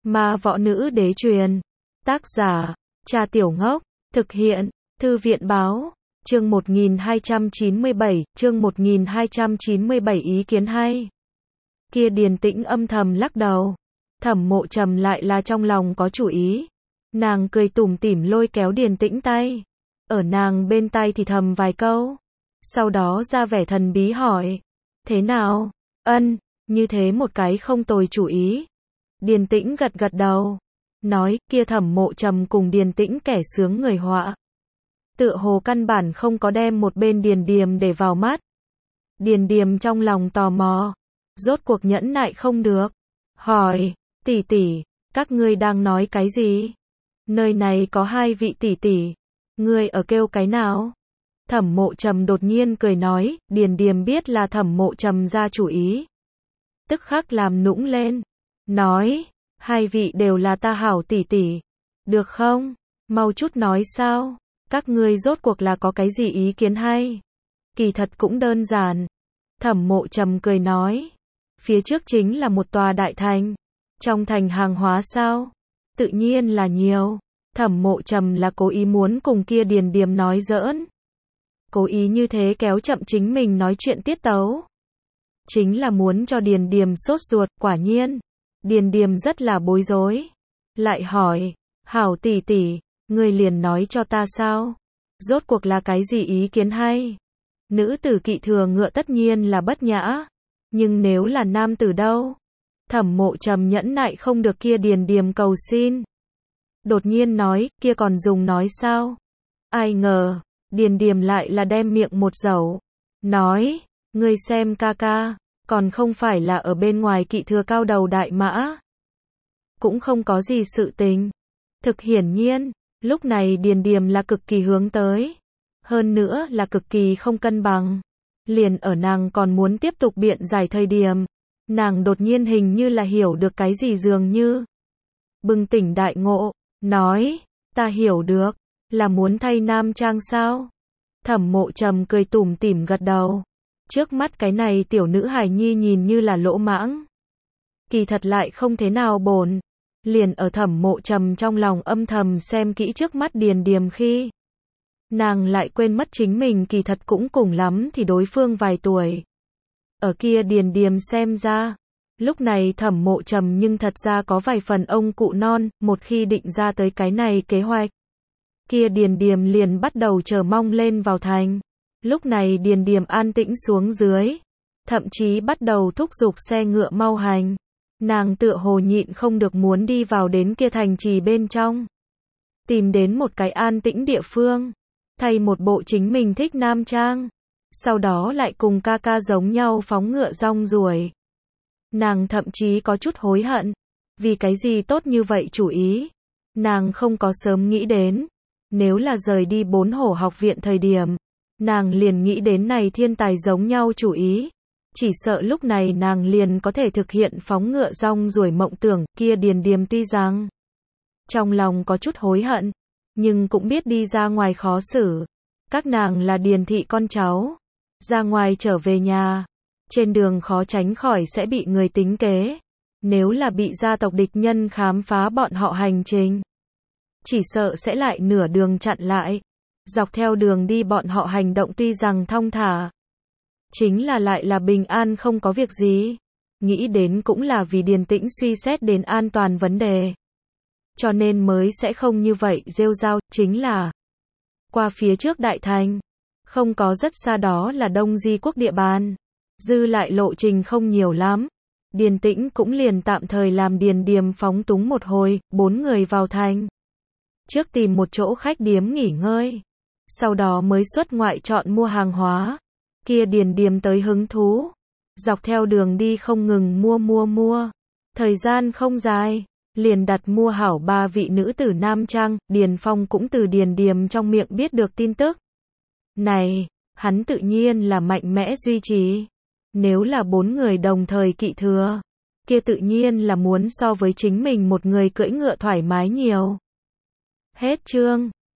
Ma võ nữ đế truyền. Tác giả, Cha Tiểu Ngốc. Thực hiện, Thư viện Báo. Chương 1297, chương 1297 ý kiến hay. Kia Điền Tĩnh âm thầm lắc đầu. Thẩm Mộ Trầm lại là trong lòng có chủ ý. Nàng cười tủm tỉm lôi kéo Điền Tĩnh tay. Ở nàng bên tai thì thầm vài câu. Sau đó ra vẻ thần bí hỏi. Thế nào? Ân, như thế một cái không tồi chủ ý. Điền Tĩnh gật gật đầu. Nói, kia Thẩm Mộ Trầm cùng Điền Tĩnh kẻ sướng người họa. Tựa hồ căn bản không có đem một bên Điền Điềm để vào mắt. Điền Điềm trong lòng tò mò. Rốt cuộc nhẫn nại không được. Hỏi, tỷ tỷ, các ngươi đang nói cái gì? Nơi này có hai vị tỷ tỷ. Ngươi ở kêu cái nào? Thẩm Mộ Trầm đột nhiên cười nói, Điền Điềm biết là Thẩm Mộ Trầm ra chủ ý. Tức khắc làm nũng lên. Nói, hai vị đều là ta hảo tỷ tỷ. Được không? Mau chút nói sao? Các ngươi rốt cuộc là có cái gì ý kiến hay? Kỳ thật cũng đơn giản. Thẩm Mộ Trầm cười nói. Phía trước chính là một tòa đại thành. Trong thành hàng hóa sao? Tự nhiên là nhiều. Thẩm Mộ Trầm là cố ý muốn cùng kia Điền Điềm nói giỡn. Cố ý như thế kéo chậm chính mình nói chuyện tiết tấu. Chính là muốn cho Điền Điềm sốt ruột, quả nhiên. Điền Điềm rất là bối rối. Lại hỏi, hảo tỷ tỷ, ngươi liền nói cho ta sao? Rốt cuộc là cái gì ý kiến hay? Nữ tử kỵ thừa ngựa tất nhiên là bất nhã. Nhưng nếu là nam tử đâu? Thẩm Mộ Trầm nhẫn nại không được kia Điền Điềm cầu xin. Đột nhiên nói, kia còn dùng nói sao? Ai ngờ, Điền Điềm lại là đem miệng một dẩu. Nói, ngươi xem ca ca, còn không phải là ở bên ngoài kỵ thừa cao đầu đại mã. Cũng không có gì sự tình. Thực hiển nhiên, lúc này Điền Điềm là cực kỳ hướng tới. Hơn nữa là cực kỳ không cân bằng. Liền ở nàng còn muốn tiếp tục biện giải thời điểm. Nàng đột nhiên hình như là hiểu được cái gì dường như. Bừng tỉnh đại ngộ, nói, ta hiểu được, là muốn thay nam trang sao? Thẩm Mộ Trầm cười tủm tỉm gật đầu. Trước mắt cái này tiểu nữ hài nhi nhìn như là lỗ mãng. Kỳ thật lại không thế nào bổn. Liền ở Thẩm Mộ Trầm trong lòng âm thầm xem kỹ trước mắt Điền Điềm khi. Nàng lại quên mất chính mình kỳ thật cũng cùng lắm thì đối phương vài tuổi. Ở kia Điền Điềm xem ra. Lúc này Thẩm Mộ Trầm nhưng thật ra có vài phần ông cụ non, một khi định ra tới cái này kế hoạch. Kia Điền Điềm liền bắt đầu chờ mong lên vào thành. Lúc này Điền Điềm an tĩnh xuống dưới. Thậm chí bắt đầu thúc giục xe ngựa mau hành. Nàng tựa hồ nhịn không được muốn đi vào đến kia thành trì bên trong. Tìm đến một cái an tĩnh địa phương. Thay một bộ chính mình thích nam trang. Sau đó lại cùng ca ca giống nhau phóng ngựa rong ruổi. Nàng thậm chí có chút hối hận. Vì cái gì tốt như vậy chủ ý. Nàng không có sớm nghĩ đến. Nếu là rời đi 4 hổ học viện thời điểm. Nàng liền nghĩ đến này thiên tài giống nhau chủ ý. Chỉ sợ lúc này nàng liền có thể thực hiện phóng ngựa rong ruổi mộng tưởng. Kia Điền Điềm tuy rằng trong lòng có chút hối hận. Nhưng cũng biết đi ra ngoài khó xử. Các nàng là Điền thị con cháu. Ra ngoài trở về nhà. Trên đường khó tránh khỏi sẽ bị người tính kế. Nếu là bị gia tộc địch nhân khám phá bọn họ hành trình. Chỉ sợ sẽ lại nửa đường chặn lại. Dọc theo đường đi bọn họ hành động tuy rằng thong thả. Chính là lại là bình an không có việc gì. Nghĩ đến cũng là vì Điền Tĩnh suy xét đến an toàn vấn đề. Cho nên mới sẽ không như vậy rêu rao, chính là qua phía trước đại thành. Không có rất xa đó là Đông Di quốc địa bàn. Dư lại lộ trình không nhiều lắm. Điền Tĩnh cũng liền tạm thời làm Điền Điềm phóng túng một hồi, 4 người vào thành. Trước tìm một chỗ khách điếm nghỉ ngơi. Sau đó mới xuất ngoại chọn mua hàng hóa. Kia Điền Điềm tới hứng thú. Dọc theo đường đi không ngừng mua. Thời gian không dài. Liền đặt mua hảo 3 vị nữ tử nam trang. Điền Phong cũng từ Điền Điềm trong miệng biết được tin tức. Này, hắn tự nhiên là mạnh mẽ duy trì. Nếu là 4 người đồng thời kỵ thừa. Kia tự nhiên là muốn so với chính mình một người cưỡi ngựa thoải mái nhiều. Hết chương.